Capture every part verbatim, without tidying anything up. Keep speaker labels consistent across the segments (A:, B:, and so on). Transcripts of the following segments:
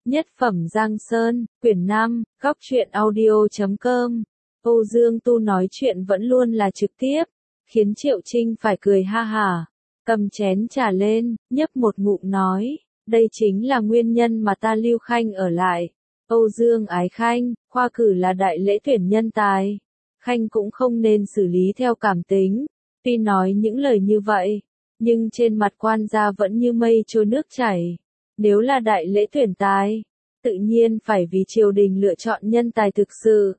A: Nhất phẩm Giang Sơn, quyển năm, góc truyện audio chấm com. Âu Dương Tu nói chuyện vẫn luôn là trực tiếp, khiến Triệu Trinh phải cười ha hả. Cầm chén trà lên, nhấp một ngụm nói, đây chính là nguyên nhân mà ta lưu Khanh ở lại. Âu Dương ái Khanh, khoa cử là đại lễ tuyển nhân tài. Khanh cũng không nên xử lý theo cảm tính. Tuy nói những lời như vậy, nhưng trên mặt quan gia vẫn như mây trôi nước chảy. Nếu là đại lễ tuyển tài, tự nhiên phải vì triều đình lựa chọn nhân tài thực sự.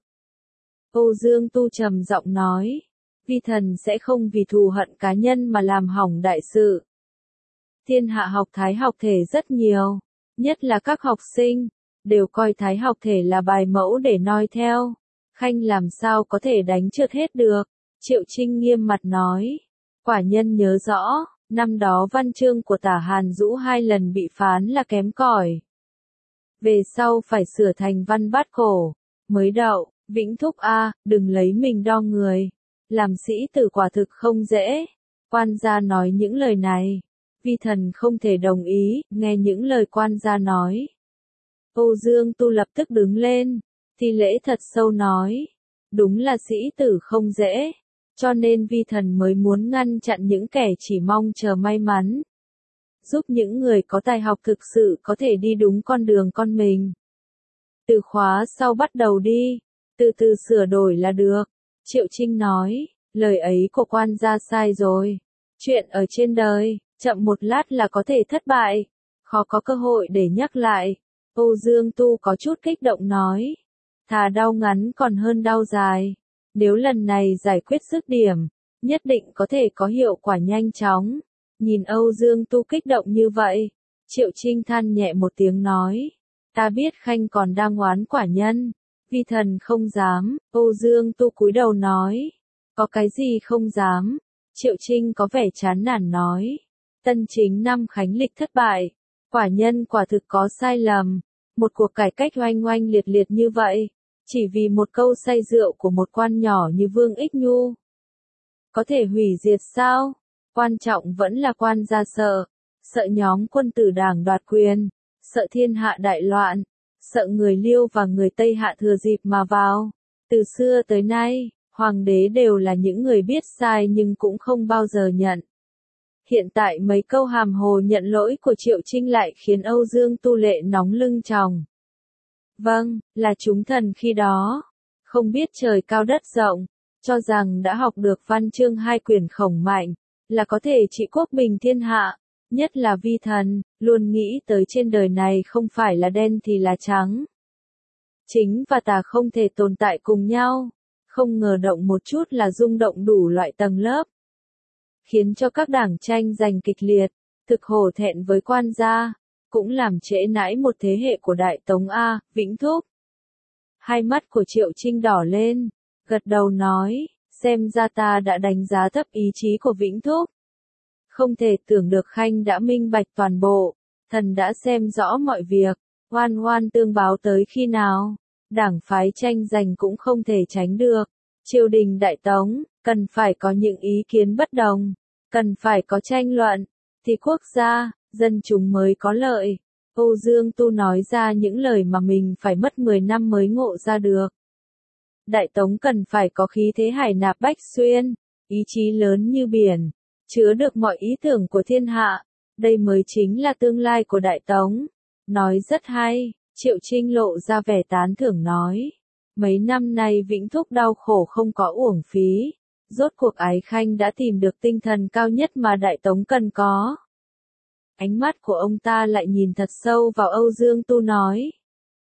A: Âu Dương Tu trầm giọng nói, vi thần sẽ không vì thù hận cá nhân mà làm hỏng đại sự. Thiên hạ học thái học thể rất nhiều, nhất là các học sinh, đều coi thái học thể là bài mẫu để noi theo. Khanh làm sao có thể đánh trượt hết được? Triệu Trinh nghiêm mặt nói, quả nhân nhớ rõ. Năm đó văn chương của Tả Hàn Dũ hai lần bị phán là kém cỏi. Về sau phải sửa thành văn bát cổ, mới đậu. Vĩnh Thúc a, đừng lấy mình đo người. Làm sĩ tử quả thực không dễ. Quan gia nói những lời này. Vi thần không thể đồng ý, nghe những lời quan gia nói. Âu Dương Tu lập tức đứng lên, thi lễ thật sâu nói. Đúng là sĩ tử không dễ. Cho nên vi thần mới muốn ngăn chặn những kẻ chỉ mong chờ may mắn. Giúp những người có tài học thực sự có thể đi đúng con đường con mình. Từ khóa sau bắt đầu đi, từ từ sửa đổi là được. Triệu Trinh nói, lời ấy của quan gia sai rồi. Chuyện ở trên đời, chậm một lát là có thể thất bại, khó có cơ hội để nhắc lại. Âu Dương Tu có chút kích động nói, thà đau ngắn còn hơn đau dài. Nếu lần này giải quyết dứt điểm, nhất định có thể có hiệu quả nhanh chóng. Nhìn Âu Dương Tu kích động như vậy, Triệu Trinh than nhẹ một tiếng nói, ta biết Khanh còn đang oán quả nhân, vi thần không dám. Âu Dương Tu cúi đầu nói, có cái gì không dám? Triệu Trinh có vẻ chán nản nói, tân chính năm khánh lịch thất bại, quả nhân quả thực có sai lầm, một cuộc cải cách oanh oanh liệt liệt như vậy. Chỉ vì một câu say rượu của một quan nhỏ như Vương Ích Nhu. Có thể hủy diệt sao? Quan trọng vẫn là quan gia sợ. Sợ nhóm quân tử đảng đoạt quyền. Sợ thiên hạ đại loạn. Sợ người Liêu và người Tây Hạ thừa dịp mà vào. Từ xưa tới nay, hoàng đế đều là những người biết sai nhưng cũng không bao giờ nhận. Hiện tại mấy câu hàm hồ nhận lỗi của Triệu Trinh lại khiến Âu Dương Tu lệ nóng lưng tròng. Vâng, là chúng thần khi đó, không biết trời cao đất rộng, cho rằng đã học được văn chương hai quyển khổng mạnh, là có thể trị quốc bình thiên hạ, nhất là vi thần, luôn nghĩ tới trên đời này không phải là đen thì là trắng. Chính và tà không thể tồn tại cùng nhau, không ngờ động một chút là rung động đủ loại tầng lớp. Khiến cho các đảng tranh giành kịch liệt, thực hổ thẹn với quan gia. Cũng làm trễ nãi một thế hệ của Đại Tống A, Vĩnh Thúc. Hai mắt của Triệu Trinh đỏ lên, gật đầu nói, xem ra ta đã đánh giá thấp ý chí của Vĩnh Thúc. Không thể tưởng được Khanh đã minh bạch toàn bộ, thần đã xem rõ mọi việc, oan oan tương báo tới khi nào, đảng phái tranh giành cũng không thể tránh được. Triều đình Đại Tống, cần phải có những ý kiến bất đồng, cần phải có tranh luận, thì quốc gia, dân chúng mới có lợi. Âu Dương Tu nói ra những lời mà mình phải mất mười năm mới ngộ ra được. Đại Tống cần phải có khí thế hải nạp bách xuyên, ý chí lớn như biển, chứa được mọi ý tưởng của thiên hạ. Đây mới chính là tương lai của Đại Tống. Nói rất hay, Triệu Trinh lộ ra vẻ tán thưởng nói. Mấy năm nay Vĩnh Thúc đau khổ không có uổng phí. Rốt cuộc Ái Khanh đã tìm được tinh thần cao nhất mà Đại Tống cần có. Ánh mắt của ông ta lại nhìn thật sâu vào Âu Dương Tu nói.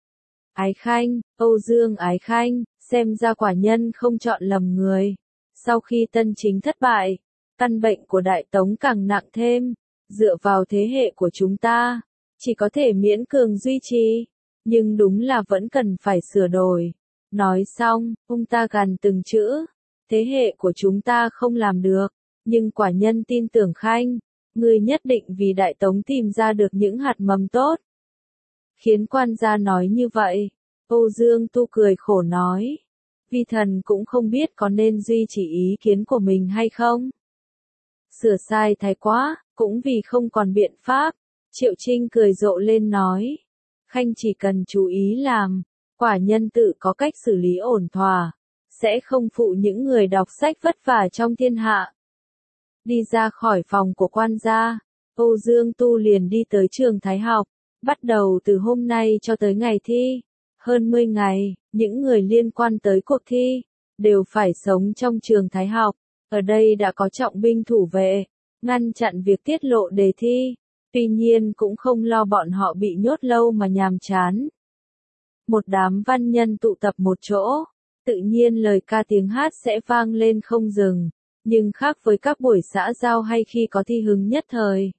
A: Ái Khanh, Âu Dương Ái Khanh, xem ra quả nhân không chọn lầm người. Sau khi tân chính thất bại, căn bệnh của Đại Tống càng nặng thêm, dựa vào thế hệ của chúng ta, chỉ có thể miễn cường duy trì, nhưng đúng là vẫn cần phải sửa đổi. Nói xong, ông ta gằn từng chữ, thế hệ của chúng ta không làm được, nhưng quả nhân tin tưởng Khanh. Ngươi nhất định vì Đại Tống tìm ra được những hạt mầm tốt. Khiến quan gia nói như vậy, Âu Dương Tu cười khổ nói, vi thần cũng không biết có nên duy trì ý kiến của mình hay không. Sửa sai thái quá, cũng vì không còn biện pháp. Triệu Trinh cười rộ lên nói, Khanh chỉ cần chú ý làm, quả nhân tự có cách xử lý ổn thỏa, sẽ không phụ những người đọc sách vất vả trong thiên hạ. Đi ra khỏi phòng của quan gia, Âu Dương Tu liền đi tới trường Thái học, bắt đầu từ hôm nay cho tới ngày thi, hơn mười ngày, những người liên quan tới cuộc thi, đều phải sống trong trường Thái học, ở đây đã có trọng binh thủ vệ, ngăn chặn việc tiết lộ đề thi, tuy nhiên cũng không lo bọn họ bị nhốt lâu mà nhàm chán. Một đám văn nhân tụ tập một chỗ, tự nhiên lời ca tiếng hát sẽ vang lên không dừng, nhưng khác với các buổi xã giao hay khi có thi hứng nhất thời.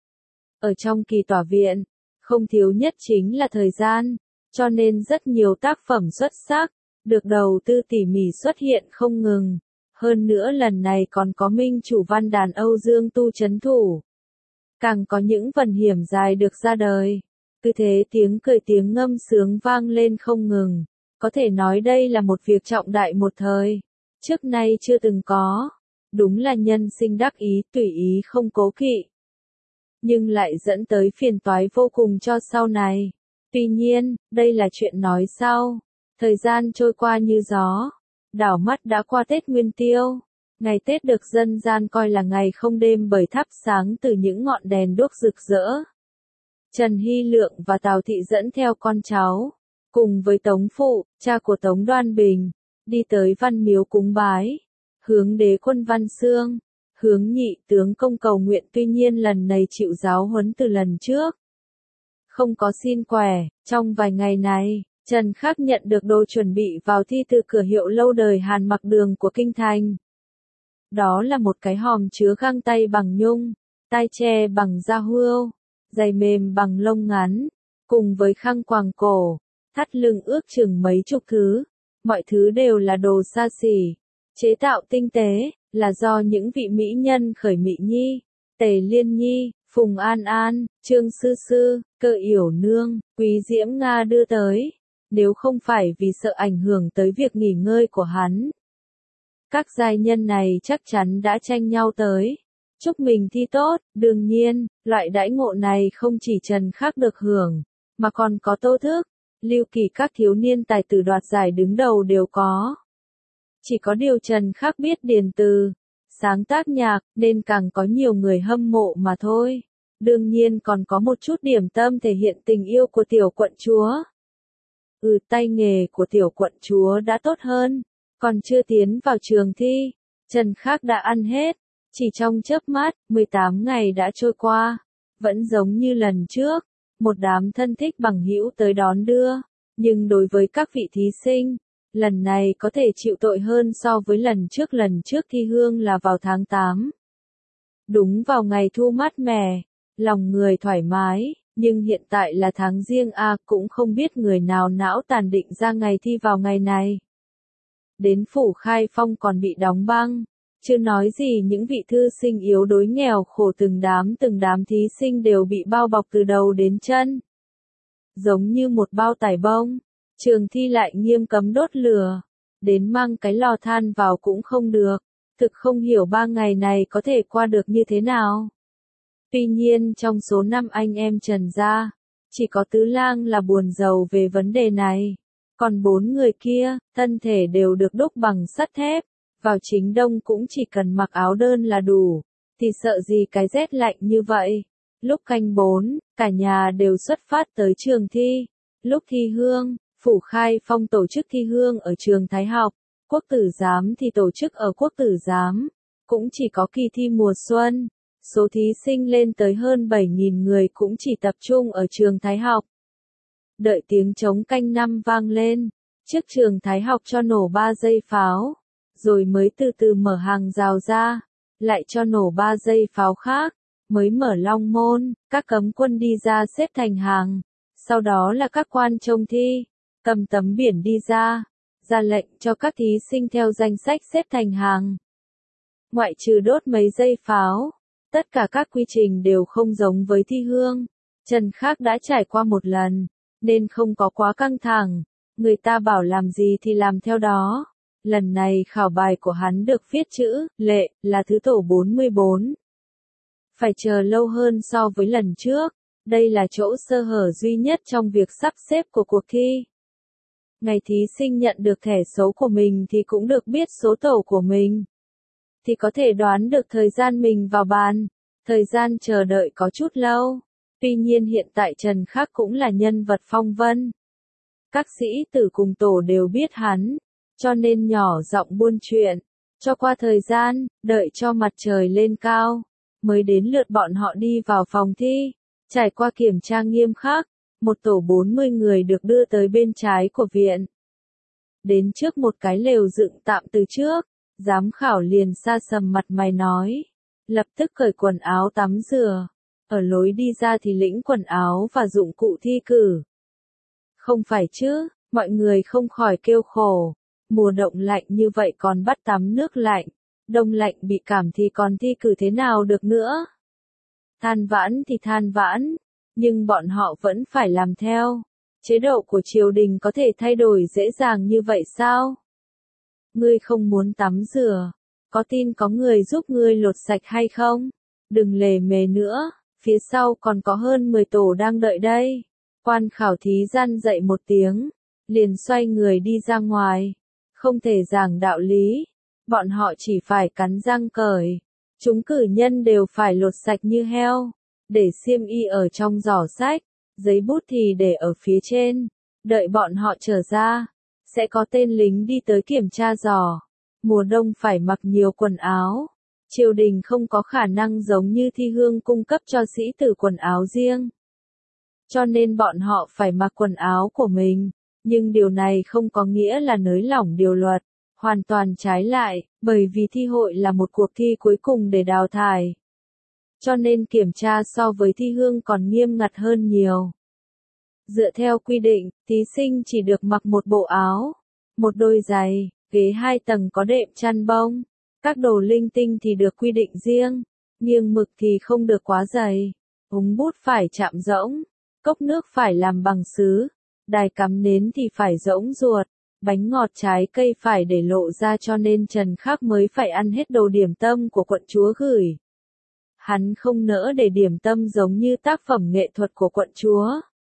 A: Ở trong kỳ tỏa viện, không thiếu nhất chính là thời gian, cho nên rất nhiều tác phẩm xuất sắc, được đầu tư tỉ mỉ xuất hiện không ngừng. Hơn nữa lần này còn có minh chủ văn đàn Âu Dương Tu chấn thủ. Càng có những vần hiểm dài được ra đời. Cứ thế tiếng cười tiếng ngâm sướng vang lên không ngừng. Có thể nói đây là một việc trọng đại một thời. Trước nay chưa từng có. Đúng là nhân sinh đắc ý, tùy ý không cố kỵ. Nhưng lại dẫn tới phiền toái vô cùng cho sau này. Tuy nhiên, đây là chuyện nói sau. Thời gian trôi qua như gió. Đảo mắt đã qua Tết Nguyên Tiêu. Ngày Tết được dân gian coi là ngày không đêm bởi thắp sáng từ những ngọn đèn đuốc rực rỡ. Trần Hy Lượng và Tào Thị dẫn theo con cháu, cùng với Tống Phụ, cha của Tống Đoan Bình, đi tới Văn Miếu cúng bái, hướng đế quân Văn Xương, hướng nhị tướng công cầu nguyện, tuy nhiên lần này chịu giáo huấn từ lần trước. Không có xin quẻ, trong vài ngày này, Trần Khắc nhận được đồ chuẩn bị vào thi từ cửa hiệu lâu đời Hàn Mặc Đường của Kinh Thành. Đó là một cái hòm chứa găng tay bằng nhung, tai che bằng da hươu, giày mềm bằng lông ngắn, cùng với khăn quàng cổ, thắt lưng ước chừng mấy chục thứ. Mọi thứ đều là đồ xa xỉ, chế tạo tinh tế, là do những vị mỹ nhân Khởi Mị Nhi, Tề Liên Nhi, Phùng An An, Trương Sư Sư, Cơ Yểu Nương, Quý Diễm Nga đưa tới. Nếu không phải vì sợ ảnh hưởng tới việc nghỉ ngơi của hắn, các giai nhân này chắc chắn đã tranh nhau tới. Chúc mình thi tốt, đương nhiên, loại đãi ngộ này không chỉ Trần Khắc được hưởng, mà còn có Tô Thức, Lưu Kỳ, các thiếu niên tài tử đoạt giải đứng đầu đều có. Chỉ có điều Trần Khắc biết điền từ, sáng tác nhạc, nên càng có nhiều người hâm mộ mà thôi. Đương nhiên còn có một chút điểm tâm thể hiện tình yêu của tiểu quận chúa. Ừ, tay nghề của tiểu quận chúa đã tốt hơn, còn chưa tiến vào trường thi, Trần Khắc đã ăn hết, chỉ trong chớp mắt, mười tám ngày đã trôi qua, vẫn giống như lần trước, một đám thân thích bằng hữu tới đón đưa, nhưng đối với các vị thí sinh, lần này có thể chịu tội hơn so với lần trước. Lần trước thi hương là vào tháng tám. Đúng vào ngày thu mát mẻ, lòng người thoải mái. Nhưng hiện tại là tháng Giêng a, cũng không biết người nào não tàn định ra ngày thi vào ngày này. Đến phủ Khai Phong còn bị đóng băng, chưa nói gì những vị thư sinh yếu đuối nghèo khổ, từng đám từng đám thí sinh đều bị bao bọc từ đầu đến chân. Giống như một bao tải bông, trường thi lại nghiêm cấm đốt lửa, đến mang cái lò than vào cũng không được, thực không hiểu ba ngày này có thể qua được như thế nào. Tuy nhiên trong số năm anh em Trần gia, chỉ có Tứ Lang là buồn rầu về vấn đề này. Còn bốn người kia, thân thể đều được đúc bằng sắt thép, vào chính đông cũng chỉ cần mặc áo đơn là đủ, thì sợ gì cái rét lạnh như vậy. Lúc canh bốn, cả nhà đều xuất phát tới trường thi. Lúc thi hương, phủ Khai Phong tổ chức thi hương ở trường Thái học, quốc tử giám thì tổ chức ở quốc tử giám, cũng chỉ có kỳ thi mùa xuân. Số thí sinh lên tới hơn bảy nghìn người cũng chỉ tập trung ở trường Thái học. Đợi tiếng trống canh năm vang lên, trước trường Thái học cho nổ ba giây pháo, rồi mới từ từ mở hàng rào ra, lại cho nổ ba giây pháo khác, mới mở long môn, các cấm quân đi ra xếp thành hàng, sau đó là các quan trông thi, cầm tấm biển đi ra, ra lệnh cho các thí sinh theo danh sách xếp thành hàng. Ngoại trừ đốt mấy giây pháo, tất cả các quy trình đều không giống với thi hương. Trần Khắc đã trải qua một lần, nên không có quá căng thẳng, người ta bảo làm gì thì làm theo đó. Lần này khảo bài của hắn được viết chữ lệ là thứ tổ bốn mươi bốn. Phải chờ lâu hơn so với lần trước, Đây là chỗ sơ hở duy nhất trong việc sắp xếp của cuộc thi. Ngày thí sinh nhận được thẻ số của mình thì cũng được biết số tổ của mình. Thì có thể đoán được thời gian mình vào bàn. Thời gian chờ đợi có chút lâu. Tuy nhiên hiện tại Trần Khắc cũng là nhân vật phong vân. Các sĩ tử cùng tổ đều biết hắn, cho nên nhỏ giọng buôn chuyện. Cho qua thời gian, đợi cho mặt trời lên cao, mới đến lượt bọn họ đi vào phòng thi. Trải qua kiểm tra nghiêm khắc, một tổ bốn mươi người được đưa tới bên trái của viện. Đến trước một cái lều dựng tạm từ trước, giám khảo liền sa sầm mặt mày nói. Lập tức cởi quần áo tắm rửa. Ở lối đi ra thì lĩnh quần áo và dụng cụ thi cử. Không phải chứ, mọi người không khỏi kêu khổ. Mùa đông lạnh như vậy còn bắt tắm nước lạnh. Đông lạnh bị cảm thì còn thi cử thế nào được nữa. Than vãn thì than vãn, nhưng bọn họ vẫn phải làm theo. Chế độ của triều đình có thể thay đổi dễ dàng như vậy sao? Ngươi không muốn tắm rửa, có tin có người giúp ngươi lột sạch hay không? Đừng lề mề nữa, phía sau còn có hơn mười tổ đang đợi đây. Quan khảo thí gian dậy một tiếng, liền xoay người đi ra ngoài. Không thể giảng đạo lý, bọn họ chỉ phải cắn răng cởi. Chúng cử nhân đều phải lột sạch như heo, để xiêm y ở trong giỏ sách, giấy bút thì để ở phía trên. Đợi bọn họ trở ra, sẽ có tên lính đi tới kiểm tra giỏ. Mùa đông phải mặc nhiều quần áo. Triều đình không có khả năng giống như thi hương cung cấp cho sĩ tử quần áo riêng. Cho nên bọn họ phải mặc quần áo của mình. Nhưng điều này không có nghĩa là nới lỏng điều luật. Hoàn toàn trái lại, bởi vì thi hội là một cuộc thi cuối cùng để đào thải. Cho nên kiểm tra so với thi hương còn nghiêm ngặt hơn nhiều. Dựa theo quy định, thí sinh chỉ được mặc một bộ áo, một đôi giày, ghế hai tầng có đệm chăn bông. Các đồ linh tinh thì được quy định riêng, nghiêng mực thì không được quá dày, ống bút phải chạm rỗng, cốc nước phải làm bằng sứ, đài cắm nến thì phải rỗng ruột, bánh ngọt trái cây phải để lộ ra, cho nên Trần Khắc mới phải ăn hết đồ điểm tâm của quận chúa gửi. Hắn không nỡ để điểm tâm giống như tác phẩm nghệ thuật của quận chúa.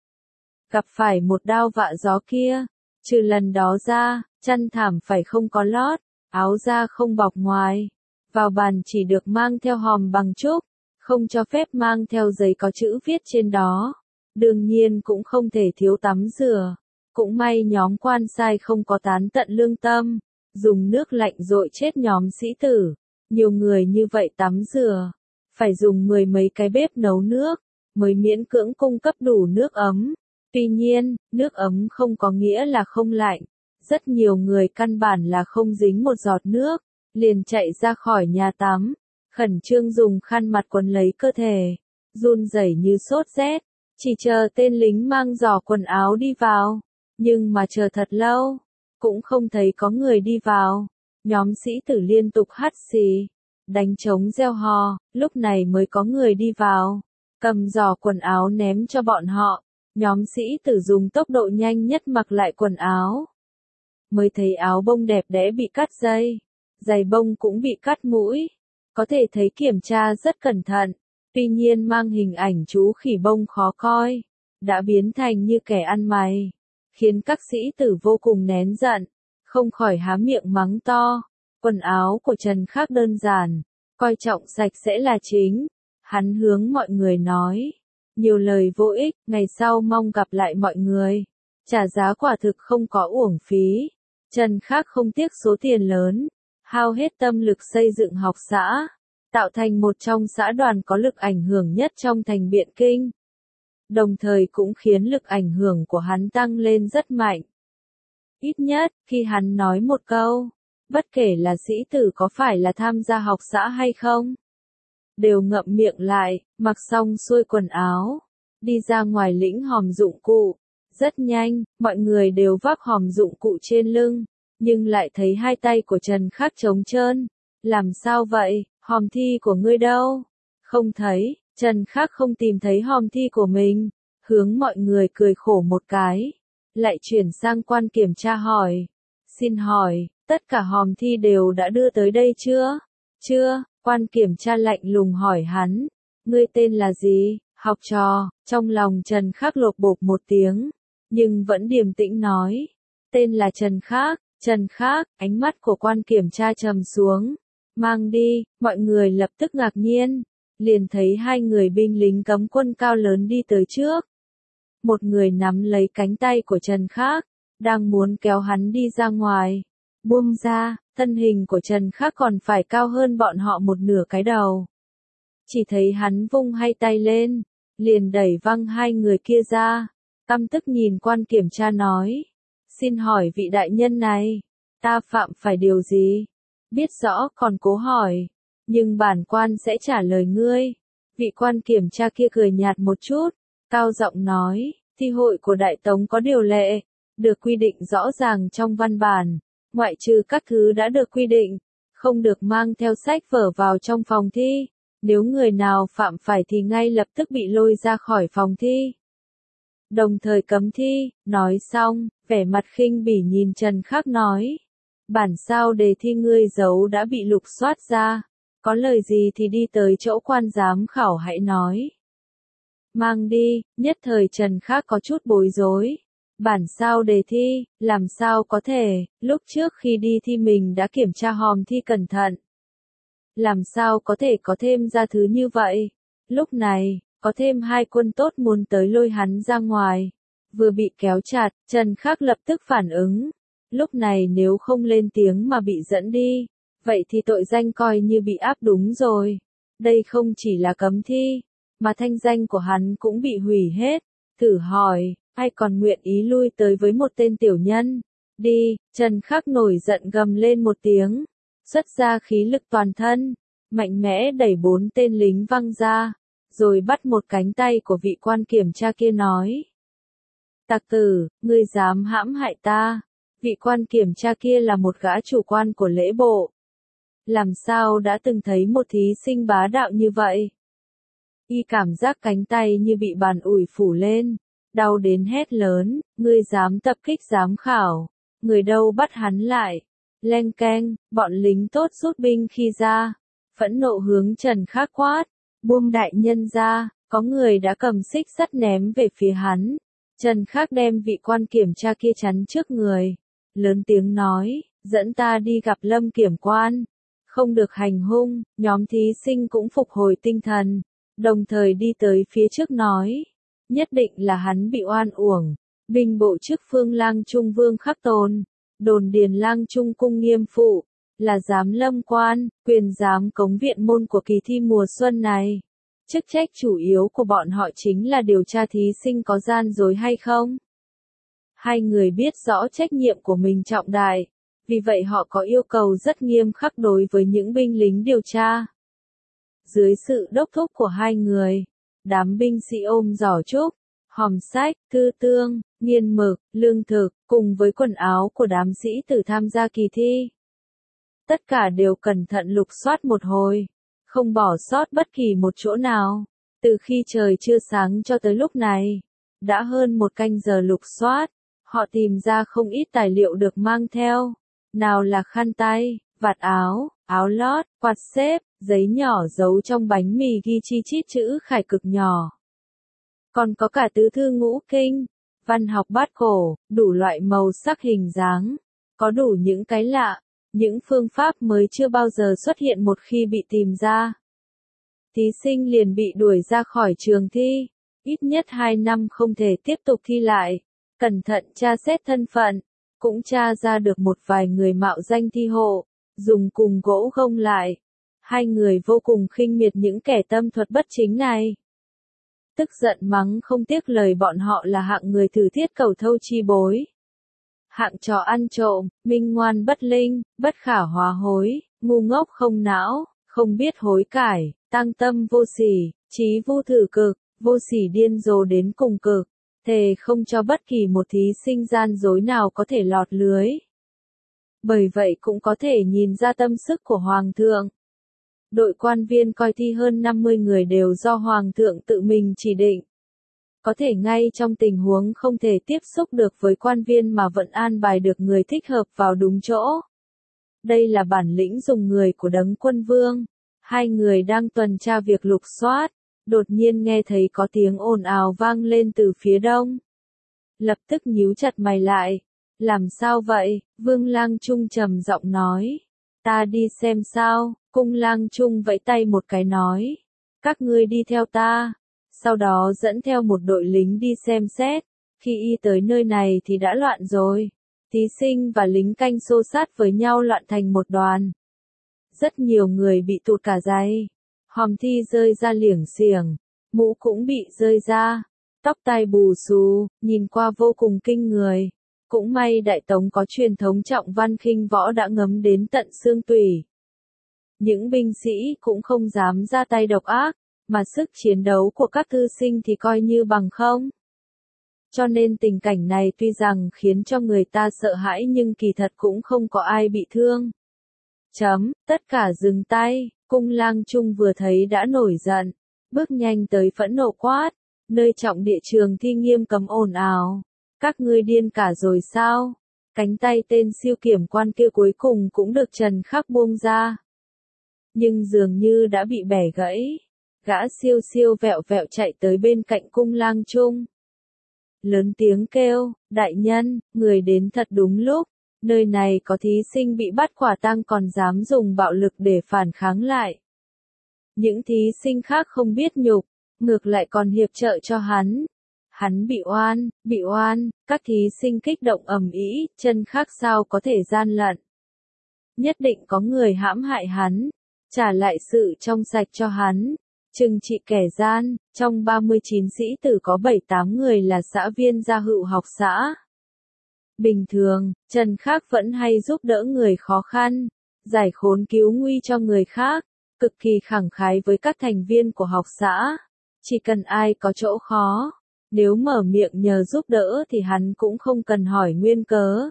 A: Gặp phải một đao vạ gió kia, trừ lần đó ra, chăn thảm phải không có lót, áo da không bọc ngoài, vào bàn chỉ được mang theo hòm bằng trúc, không cho phép mang theo giấy có chữ viết trên đó. Đương nhiên cũng không thể thiếu tắm rửa. Cũng may nhóm quan sai không có tán tận lương tâm, dùng nước lạnh dội chết nhóm sĩ tử. Nhiều người như vậy tắm rửa, phải dùng mười mấy cái bếp nấu nước, mới miễn cưỡng cung cấp đủ nước ấm. Tuy nhiên, nước ấm không có nghĩa là không lạnh. Rất nhiều người căn bản là không dính một giọt nước, liền chạy ra khỏi nhà tắm, khẩn trương dùng khăn mặt quấn lấy cơ thể, run rẩy như sốt rét, chỉ chờ tên lính mang giỏ quần áo đi vào. Nhưng mà chờ thật lâu, cũng không thấy có người đi vào. Nhóm sĩ tử liên tục hắt xì, đánh trống reo hò, lúc này mới có người đi vào, cầm giỏ quần áo ném cho bọn họ. Nhóm sĩ tử dùng tốc độ nhanh nhất mặc lại quần áo. Mới thấy áo bông đẹp đẽ bị cắt dây, giày bông cũng bị cắt mũi. Có thể thấy kiểm tra rất cẩn thận, tuy nhiên mang hình ảnh chú khỉ bông khó coi, đã biến thành như kẻ ăn mày, khiến các sĩ tử vô cùng nén giận, không khỏi há miệng mắng to. Quần áo của Trần Khắc đơn giản, coi trọng sạch sẽ là chính. Hắn hướng mọi người nói, nhiều lời vô ích, ngày sau mong gặp lại mọi người. Trả giá quả thực không có uổng phí. Trần Khắc không tiếc số tiền lớn, hao hết tâm lực xây dựng học xã, tạo thành một trong xã đoàn có lực ảnh hưởng nhất trong thành Biện Kinh. Đồng thời cũng khiến lực ảnh hưởng của hắn tăng lên rất mạnh. Ít nhất, khi hắn nói một câu, bất kể là sĩ tử có phải là tham gia học xã hay không, đều ngậm miệng lại, mặc xong xuôi quần áo, đi ra ngoài lĩnh hòm dụng cụ. Rất nhanh, mọi người đều vác hòm dụng cụ trên lưng, nhưng lại thấy hai tay của Trần Khắc trống trơn. Làm sao vậy, hòm thi của ngươi đâu? Không thấy. Trần Khắc không tìm thấy hòm thi của mình, hướng mọi người cười khổ một cái, lại chuyển sang quan kiểm tra hỏi. Xin hỏi, tất cả hòm thi đều đã đưa tới đây chưa? Chưa. Quan kiểm tra lạnh lùng hỏi hắn. Ngươi tên là gì? Học trò, trong lòng Trần Khắc lột bột một tiếng, nhưng vẫn điềm tĩnh nói. Tên là Trần Khắc, Trần Khắc, ánh mắt của quan kiểm tra trầm xuống. Mang đi, mọi người lập tức ngạc nhiên, liền thấy hai người binh lính cấm quân cao lớn đi tới trước. Một người nắm lấy cánh tay của Trần Khắc, đang muốn kéo hắn đi ra ngoài. Buông ra, thân hình của Trần Khắc còn phải cao hơn bọn họ một nửa cái đầu. Chỉ thấy hắn vung hai tay lên, liền đẩy văng hai người kia ra. Căm tức nhìn quan kiểm tra nói. Xin hỏi vị đại nhân này, ta phạm phải điều gì? Biết rõ còn cố hỏi, nhưng bản quan sẽ trả lời ngươi. Vị quan kiểm tra kia cười nhạt một chút, cao giọng nói, thi hội của Đại Tống có điều lệ, được quy định rõ ràng trong văn bản, ngoại trừ các thứ đã được quy định, không được mang theo sách vở vào trong phòng thi, nếu người nào phạm phải thì ngay lập tức bị lôi ra khỏi phòng thi. Đồng thời cấm thi, nói xong, vẻ mặt khinh bỉ nhìn Trần Khắc nói. Bản sao đề thi ngươi giấu đã bị lục soát ra, có lời gì thì đi tới chỗ quan giám khảo hãy nói. Mang đi, nhất thời Trần Khắc có chút bối rối. Bản sao đề thi, làm sao có thể, lúc trước khi đi thi mình đã kiểm tra hòm thi cẩn thận. Làm sao có thể có thêm ra thứ như vậy? Lúc này, có thêm hai quân tốt muốn tới lôi hắn ra ngoài. Vừa bị kéo chặt, Trần Khắc lập tức phản ứng. Lúc này nếu không lên tiếng mà bị dẫn đi, vậy thì tội danh coi như bị áp đúng rồi. Đây không chỉ là cấm thi, mà thanh danh của hắn cũng bị hủy hết. Thử hỏi, ai còn nguyện ý lui tới với một tên tiểu nhân? Đi, Trần Khắc nổi giận gầm lên một tiếng, xuất ra khí lực toàn thân, mạnh mẽ đẩy bốn tên lính văng ra, rồi bắt một cánh tay của vị quan kiểm tra kia nói. Tặc tử, ngươi dám hãm hại ta. Vị quan kiểm tra kia là một gã chủ quan của lễ bộ. Làm sao đã từng thấy một thí sinh bá đạo như vậy? Y cảm giác cánh tay như bị bàn ủi phủ lên, đau đến hét lớn, ngươi dám tập kích giám khảo, người đâu bắt hắn lại. Leng keng, bọn lính tốt rút binh khi ra, phẫn nộ hướng Trần Khắc quát, buông đại nhân ra, có người đã cầm xích sắt ném về phía hắn. Trần Khắc đem vị quan kiểm tra kia chắn trước người, lớn tiếng nói, dẫn ta đi gặp Lâm kiểm quan, không được hành hung. Nhóm thí sinh cũng phục hồi tinh thần, đồng thời đi tới phía trước nói, nhất định là hắn bị oan uổng. Binh bộ chức Phương Lang Trung Vương Khắc Tồn, đồn Điền Lang Trung Cung Nghiêm Phụ, là giám lâm quan, quyền giám cống viện môn của kỳ thi mùa xuân này. Chức trách chủ yếu của bọn họ chính là điều tra thí sinh có gian dối hay không. Hai người biết rõ trách nhiệm của mình trọng đại, vì vậy họ có yêu cầu rất nghiêm khắc đối với những binh lính điều tra. Dưới sự đốc thúc của hai người, đám binh sĩ ôm giỏ trúc, hòm sách, thư tương, nghiên mực, lương thực, cùng với quần áo của đám sĩ tử tham gia kỳ thi. Tất cả đều cẩn thận lục soát một hồi, không bỏ sót bất kỳ một chỗ nào. Từ khi trời chưa sáng cho tới lúc này, đã hơn một canh giờ lục soát, họ tìm ra không ít tài liệu được mang theo. Nào là khăn tay, vạt áo, áo lót, quạt xếp, giấy nhỏ giấu trong bánh mì ghi chi chít chữ khải cực nhỏ. Còn có cả tứ thư ngũ kinh, văn học bát cổ, đủ loại màu sắc hình dáng, có đủ những cái lạ, những phương pháp mới chưa bao giờ xuất hiện một khi bị tìm ra. Thí sinh liền bị đuổi ra khỏi trường thi, ít nhất hai năm không thể tiếp tục thi lại, cẩn thận tra xét thân phận, cũng tra ra được một vài người mạo danh thi hộ, dùng cùng gỗ gông lại. Hai người vô cùng khinh miệt những kẻ tâm thuật bất chính này. Tức giận mắng không tiếc lời bọn họ là hạng người thử thiết cầu thâu chi bối. Hạng trò ăn trộm, minh ngoan bất linh, bất khả hóa hối, ngu ngốc không não, không biết hối cải, tăng tâm vô sỉ, trí vu thử cực, vô sỉ điên rồ đến cùng cực, thề không cho bất kỳ một thí sinh gian dối nào có thể lọt lưới. Bởi vậy cũng có thể nhìn ra tâm sức của Hoàng thượng. Đội quan viên coi thi hơn năm mươi người đều do Hoàng thượng tự mình chỉ định. Có thể ngay trong tình huống không thể tiếp xúc được với quan viên mà vẫn an bài được người thích hợp vào đúng chỗ. Đây là bản lĩnh dùng người của Đấng Quân Vương. Hai người đang tuần tra việc lục soát, đột nhiên nghe thấy có tiếng ồn ào vang lên từ phía đông. Lập tức nhíu chặt mày lại. Làm sao vậy? Vương Lang Trung trầm giọng nói. Ta đi xem sao, Cung Lang Trung vẫy tay một cái nói. Các ngươi đi theo ta. Sau đó dẫn theo một đội lính đi xem xét. Khi y tới nơi này thì đã loạn rồi. Thí sinh và lính canh xô sát với nhau loạn thành một đoàn. Rất nhiều người bị tụt cả giày. Hòm thi rơi ra liểng xiềng. Mũ cũng bị rơi ra. Tóc tai bù xù, nhìn qua vô cùng kinh người. Cũng may Đại Tống có truyền thống trọng văn khinh võ đã ngấm đến tận xương tủy. Những binh sĩ cũng không dám ra tay độc ác, mà sức chiến đấu của các thư sinh thì coi như bằng không. Cho nên tình cảnh này tuy rằng khiến cho người ta sợ hãi nhưng kỳ thật cũng không có ai bị thương. Chấm, tất cả dừng tay, Cung Lang Trung vừa thấy đã nổi giận, bước nhanh tới phẫn nộ quát, nơi trọng địa trường thi nghiêm cấm ồn ào. Các ngươi điên cả rồi sao? Cánh tay tên siêu kiểm quan kia cuối cùng cũng được Trần Khắc buông ra. Nhưng dường như đã bị bẻ gãy. Gã siêu siêu vẹo vẹo chạy tới bên cạnh Cung Lang Trung. Lớn tiếng kêu, đại nhân, người đến thật đúng lúc. Nơi này có thí sinh bị bắt quả tang còn dám dùng bạo lực để phản kháng lại. Những thí sinh khác không biết nhục, ngược lại còn hiệp trợ cho hắn. Hắn bị oan, bị oan, các thí sinh kích động ầm ĩ, Trần Khắc sao có thể gian lận. Nhất định có người hãm hại hắn, trả lại sự trong sạch cho hắn, trừng trị kẻ gian, trong ba mươi chín sĩ tử có bảy tám người là xã viên gia hữu học xã. Bình thường, Trần Khắc vẫn hay giúp đỡ người khó khăn, giải khốn cứu nguy cho người khác, cực kỳ khẳng khái với các thành viên của học xã. Chỉ cần ai có chỗ khó, nếu mở miệng nhờ giúp đỡ thì hắn cũng không cần hỏi nguyên cớ.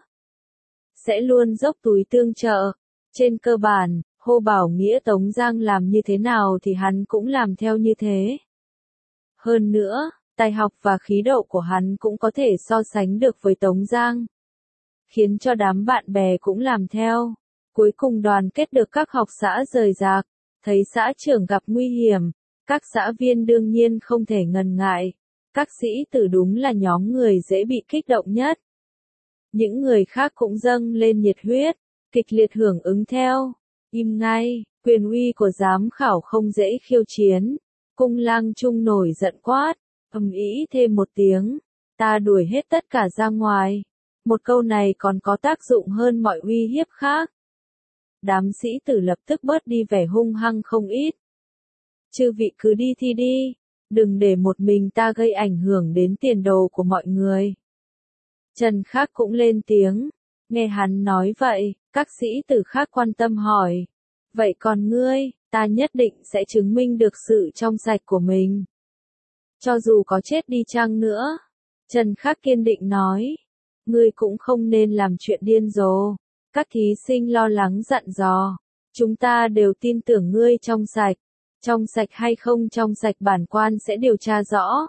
A: Sẽ luôn dốc túi tương trợ. Trên cơ bản, hô bảo nghĩa Tống Giang làm như thế nào thì hắn cũng làm theo như thế. Hơn nữa, tài học và khí độ của hắn cũng có thể so sánh được với Tống Giang. Khiến cho đám bạn bè cũng làm theo. Cuối cùng đoàn kết được các học xã rời rạc, thấy xã trưởng gặp nguy hiểm, các xã viên đương nhiên không thể ngần ngại. Các sĩ tử đúng là nhóm người dễ bị kích động nhất. Những người khác cũng dâng lên nhiệt huyết, kịch liệt hưởng ứng theo. Im ngay, quyền uy của giám khảo không dễ khiêu chiến. Cung Lang Trung nổi giận quát, ầm ĩ thêm một tiếng, ta đuổi hết tất cả ra ngoài. Một câu này còn có tác dụng hơn mọi uy hiếp khác. Đám sĩ tử lập tức bớt đi vẻ hung hăng không ít. Chư vị cứ đi thi đi, đừng để một mình ta gây ảnh hưởng đến tiền đồ của mọi người. Trần Khắc cũng lên tiếng, nghe hắn nói vậy, các sĩ tử khác quan tâm hỏi. Vậy còn ngươi, ta nhất định sẽ chứng minh được sự trong sạch của mình. Cho dù có chết đi chăng nữa, Trần Khắc kiên định nói. Ngươi cũng không nên làm chuyện điên rồ. Các thí sinh lo lắng dặn dò. Chúng ta đều tin tưởng ngươi trong sạch. Trong sạch hay không trong sạch bản quan sẽ điều tra rõ.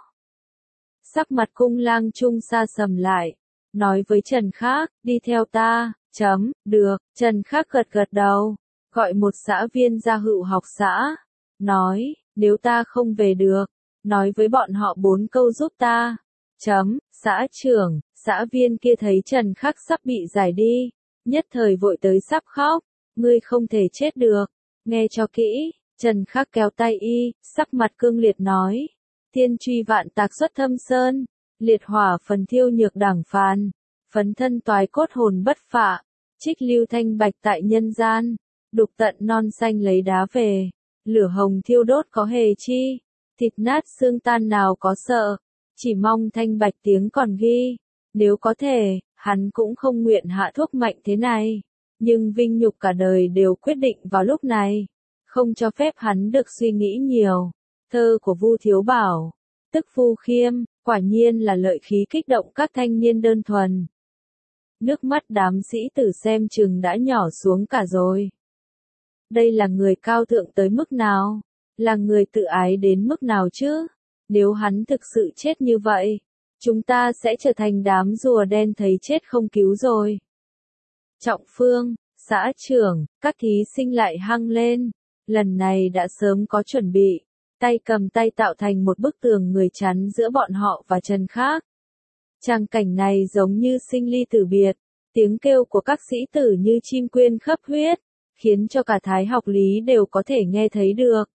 A: Sắc mặt Cung Lang Trung sa sầm lại. Nói với Trần Khắc, đi theo ta, chấm, được, Trần Khắc gật gật đầu. Gọi một xã viên gia hữu học xã. Nói, nếu ta không về được, nói với bọn họ bốn câu giúp ta. Chấm, xã trưởng, xã viên kia thấy Trần Khắc sắp bị giải đi. Nhất thời vội tới sắp khóc. Ngươi không thể chết được. Nghe cho kỹ, Trần Khắc kéo tay y, sắc mặt cương liệt nói. Thiên truy vạn tạc xuất thâm sơn. Liệt hỏa phần thiêu nhược đảng phàn. Phấn thân toái cốt hồn bất phạ. Trích lưu thanh bạch tại nhân gian. Đục tận non xanh lấy đá về. Lửa hồng thiêu đốt có hề chi. Thịt nát xương tan nào có sợ. Chỉ mong thanh bạch tiếng còn ghi. Nếu có thể, hắn cũng không nguyện hạ thuốc mạnh thế này. Nhưng vinh nhục cả đời đều quyết định vào lúc này. Không cho phép hắn được suy nghĩ nhiều. Thơ của Vu Thiếu Bảo. Tức Phu Khiêm, quả nhiên là lợi khí kích động các thanh niên đơn thuần. Nước mắt đám sĩ tử xem chừng đã nhỏ xuống cả rồi. Đây là người cao thượng tới mức nào? Là người tự ái đến mức nào chứ? Nếu hắn thực sự chết như vậy, chúng ta sẽ trở thành đám rùa đen thấy chết không cứu rồi. Trọng Phương, xã trưởng, các thí sinh lại hăng lên. Lần này đã sớm có chuẩn bị. tay cầm tay tạo thành một bức tường người chắn giữa bọn họ và Trần Khác. Tràng cảnh này giống như sinh ly tử biệt, tiếng kêu của các sĩ tử như chim quyên khắp huyết, khiến cho cả Thái Học Lý đều có thể nghe thấy được.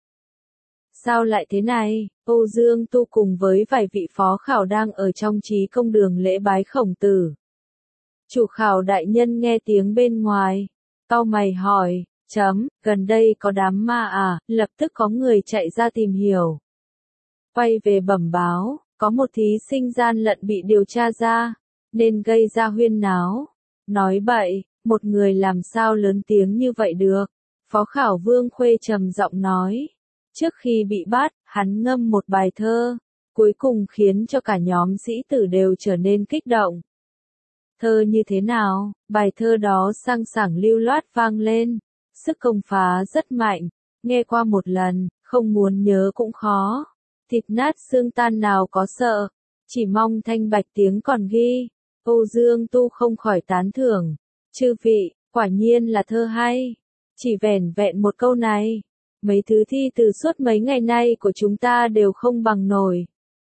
A: Sao lại thế này? Âu Dương Tu cùng với vài vị phó khảo đang ở trong trí công đường lễ bái Khổng Tử. Chủ khảo đại nhân nghe tiếng bên ngoài, cau mày hỏi, chấm, gần đây có đám ma à, lập tức có người chạy ra tìm hiểu. Quay về bẩm báo, có một thí sinh gian lận bị điều tra ra, nên gây ra huyên náo. Nói bậy, một người làm sao lớn tiếng như vậy được? Phó khảo Vương Khuê trầm giọng nói. Trước khi bị bắt, hắn ngâm một bài thơ, cuối cùng khiến cho cả nhóm sĩ tử đều trở nên kích động. Thơ như thế nào? Bài thơ đó sang sảng lưu loát vang lên, sức công phá rất mạnh, nghe qua một lần, không muốn nhớ cũng khó. Thịt nát xương tan nào có sợ, chỉ mong thanh bạch tiếng còn ghi. Âu Dương Tu không khỏi tán thưởng. Chư vị, quả nhiên là thơ hay. Chỉ vẻn vẹn một câu này, mấy thứ thi từ suốt mấy ngày nay của chúng ta đều không bằng nổi.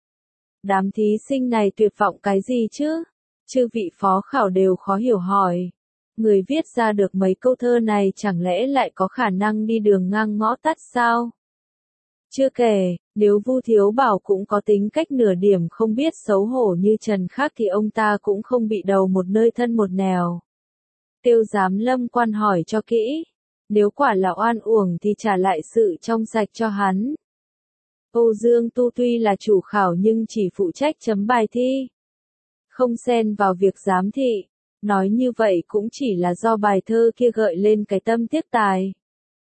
A: Đám thí sinh này tuyệt vọng cái gì chứ? Chư vị phó khảo đều khó hiểu hỏi. Người viết ra được mấy câu thơ này chẳng lẽ lại có khả năng đi đường ngang ngõ tắt sao? Chưa kể, nếu Vu Thiếu Bảo cũng có tính cách nửa điểm không biết xấu hổ như Trần Khác thì ông ta cũng không bị đầu một nơi thân một nẻo. Tiêu Giám Lâm quan hỏi cho kỹ, nếu quả là oan uổng thì trả lại sự trong sạch cho hắn. Âu Dương Tu tuy là chủ khảo nhưng chỉ phụ trách chấm bài thi, không xen vào việc giám thị. Nói như vậy cũng chỉ là do bài thơ kia gợi lên cái tâm tiếc tài.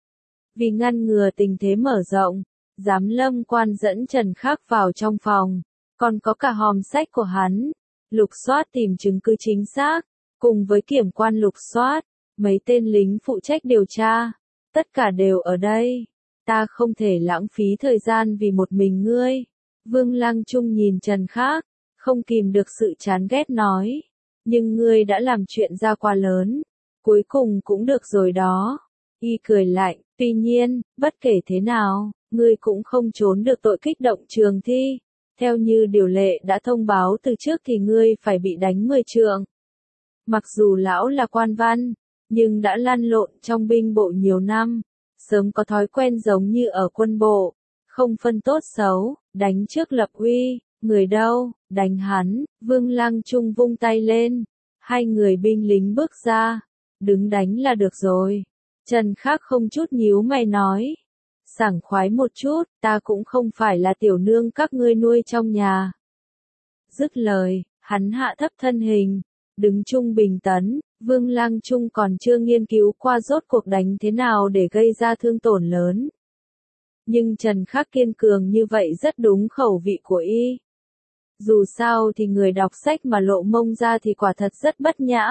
A: Vì ngăn ngừa tình thế mở rộng, Giám Lâm quan dẫn Trần Khác vào trong phòng, còn có cả hòm sách của hắn, lục soát tìm chứng cứ chính xác, cùng với kiểm quan lục soát, mấy tên lính phụ trách điều tra, tất cả đều ở đây. Ta không thể lãng phí thời gian vì một mình ngươi. Vương Lăng Trung nhìn Trần Khác, không kìm được sự chán ghét nói, nhưng ngươi đã làm chuyện ra quá lớn, cuối cùng cũng được rồi đó. Y cười lạnh, tuy nhiên, bất kể thế nào, ngươi cũng không trốn được tội kích động trường thi. Theo như điều lệ đã thông báo từ trước thì ngươi phải bị đánh mười trượng. Mặc dù lão là quan văn, nhưng đã lăn lộn trong binh bộ nhiều năm, sớm có thói quen giống như ở quân bộ, không phân tốt xấu, đánh trước lập uy, người đâu, đánh hắn. Vương Lăng Trung vung tay lên, hai người binh lính bước ra, đứng đánh là được rồi. Trần Khác không chút nhíu mày nói, sảng khoái một chút, ta cũng không phải là tiểu nương các ngươi nuôi trong nhà. Dứt lời, hắn hạ thấp thân hình, đứng trung bình tấn. Vương Lăng Trung còn chưa nghiên cứu qua rốt cuộc đánh thế nào để gây ra thương tổn lớn. Nhưng Trần Khác kiên cường như vậy rất đúng khẩu vị của y. Dù sao thì người đọc sách mà lộ mông ra thì quả thật rất bất nhã.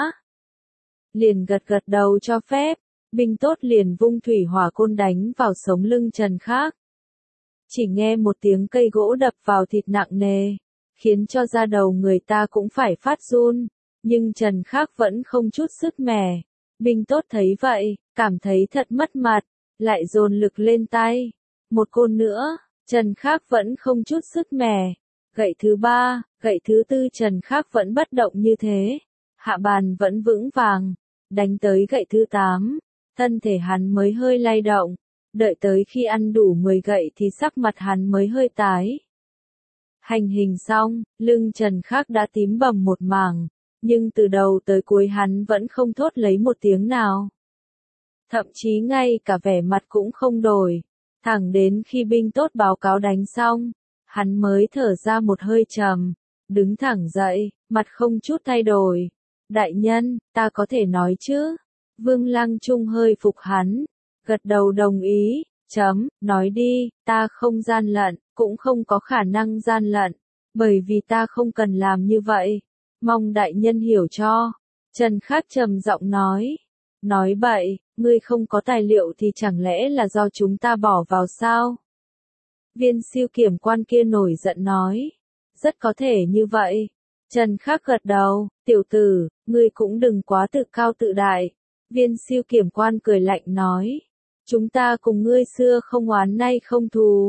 A: Liền gật gật đầu cho phép, binh tốt liền vung thủy hỏa côn đánh vào sống lưng Trần Khác. Chỉ nghe một tiếng cây gỗ đập vào thịt nặng nề, khiến cho da đầu người ta cũng phải phát run. Nhưng Trần Khác vẫn không chút sức mẻ. Binh tốt thấy vậy, cảm thấy thật mất mặt, lại dồn lực lên tay. Một côn nữa, Trần Khác vẫn không chút sức mẻ. Gậy thứ ba, gậy thứ tư Trần Khác vẫn bất động như thế. Hạ bàn vẫn vững vàng. Đánh tới gậy thứ tám, thân thể hắn mới hơi lay động. Đợi tới khi ăn đủ mười gậy thì sắc mặt hắn mới hơi tái. Hành hình xong, lưng Trần Khác đã tím bầm một mảng. Nhưng từ đầu tới cuối hắn vẫn không thốt lấy một tiếng nào. Thậm chí ngay cả vẻ mặt cũng không đổi. Thẳng đến khi binh tốt báo cáo đánh xong, hắn mới thở ra một hơi trầm, đứng thẳng dậy, mặt không chút thay đổi. Đại nhân, ta có thể nói chứ? Vương Lăng Trung hơi phục hắn, gật đầu đồng ý, chấm, nói đi, ta không gian lận, cũng không có khả năng gian lận, bởi vì ta không cần làm như vậy. Mong đại nhân hiểu cho. Trần Khác trầm giọng nói. Nói bậy, ngươi không có tài liệu thì chẳng lẽ là do chúng ta bỏ vào sao? Viên siêu kiểm quan kia nổi giận nói. Rất có thể như vậy. Trần Khác gật đầu, tiểu tử, ngươi cũng đừng quá tự cao tự đại. Viên siêu kiểm quan cười lạnh nói. Chúng ta cùng ngươi xưa không oán nay không thù.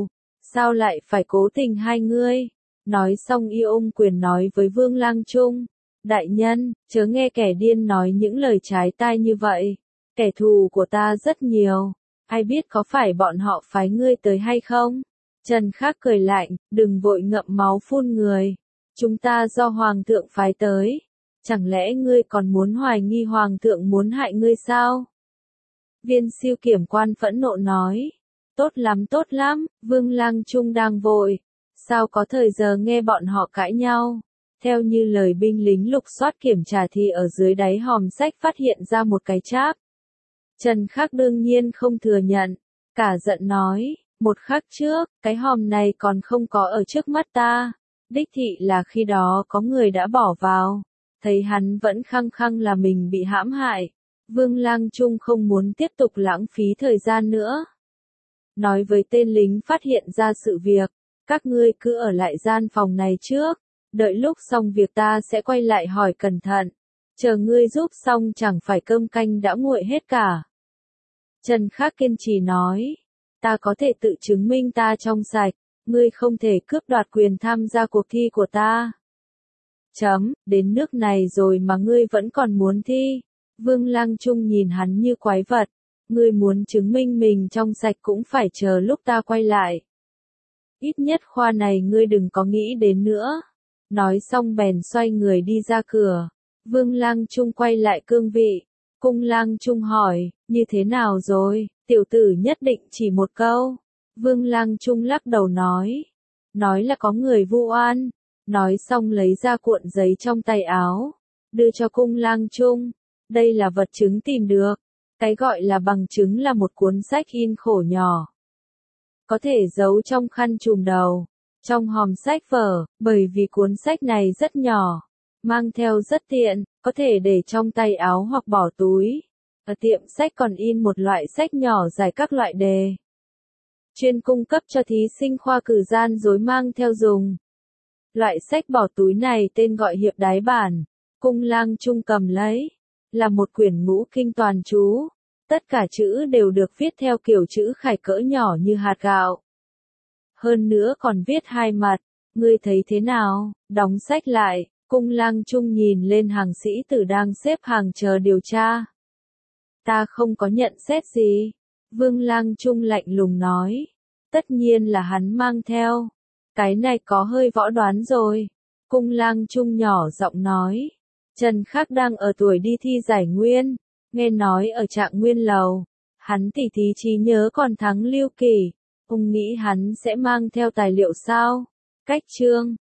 A: Sao lại phải cố tình hai ngươi? Nói xong Y ôm quyền nói với Vương Lang Trung. Đại nhân, chớ nghe kẻ điên nói những lời trái tai như vậy. Kẻ thù của ta rất nhiều. Ai biết có phải bọn họ phái ngươi tới hay không? Trần Khắc cười lạnh, đừng vội ngậm máu phun người. Chúng ta do Hoàng thượng phái tới. Chẳng lẽ ngươi còn muốn hoài nghi Hoàng thượng muốn hại ngươi sao? Viên siêu kiểm quan phẫn nộ nói. Tốt lắm tốt lắm, Vương Lang Trung đang vội. Sao có thời giờ nghe bọn họ cãi nhau? Theo như lời binh lính lục soát kiểm tra thì ở dưới đáy hòm sách phát hiện ra một cái cháp. Trần Khắc đương nhiên không thừa nhận. Cả giận nói, một khắc trước, cái hòm này còn không có ở trước mắt ta. Đích thị là khi đó có người đã bỏ vào. Thấy hắn vẫn khăng khăng là mình bị hãm hại. Vương Lang Trung không muốn tiếp tục lãng phí thời gian nữa. Nói với tên lính phát hiện ra sự việc. Các ngươi cứ ở lại gian phòng này trước. Đợi lúc xong việc ta sẽ quay lại hỏi cẩn thận. Chờ ngươi giúp xong chẳng phải cơm canh đã nguội hết cả. Trần Khắc kiên trì nói. Ta có thể tự chứng minh ta trong sạch. Ngươi không thể cướp đoạt quyền tham gia cuộc thi của ta. Chấm, đến nước này rồi mà ngươi vẫn còn muốn thi. Vương Lang Trung nhìn hắn như quái vật. Ngươi muốn chứng minh mình trong sạch cũng phải chờ lúc ta quay lại. Ít nhất khoa này ngươi đừng có nghĩ đến nữa. Nói xong bèn xoay người đi ra cửa. Vương Lang Trung quay lại cương vị. Cung Lang Trung hỏi, như thế nào rồi, tiểu tử nhất định chỉ một câu. Vương Lang Trung lắc đầu nói. Nói là có người vu oan. Nói xong lấy ra cuộn giấy trong tay áo. Đưa cho Cung Lang Trung. Đây là vật chứng tìm được. Cái gọi là bằng chứng là một cuốn sách in khổ nhỏ. Có thể giấu trong khăn trùm đầu. Trong hòm sách vở, bởi vì cuốn sách này rất nhỏ. Mang theo rất tiện, có thể để trong tay áo hoặc bỏ túi. Ở tiệm sách còn in một loại sách nhỏ giải các loại đề. Chuyên cung cấp cho thí sinh khoa cử gian dối mang theo dùng. Loại sách bỏ túi này tên gọi hiệp đái bản. Cung Lang Trung cầm lấy. Là một quyển ngũ kinh toàn chú. Tất cả chữ đều được viết theo kiểu chữ khải cỡ nhỏ như hạt gạo. Hơn nữa còn viết hai mặt. Ngươi thấy thế nào? Đóng sách lại. Cung Lang Trung nhìn lên hàng sĩ tử đang xếp hàng chờ điều tra. Ta không có nhận xét gì. Vương Lang Trung lạnh lùng nói. Tất nhiên là hắn mang theo. Cái này có hơi võ đoán rồi. Cung Lang Trung nhỏ giọng nói. Trần Khắc đang ở tuổi đi thi giải nguyên. Nghe nói ở Trạng Nguyên Lầu. Hắn tỉ thí trí nhớ còn thắng Lưu Kỳ. Ông nghĩ hắn sẽ mang theo tài liệu sao? Cách chương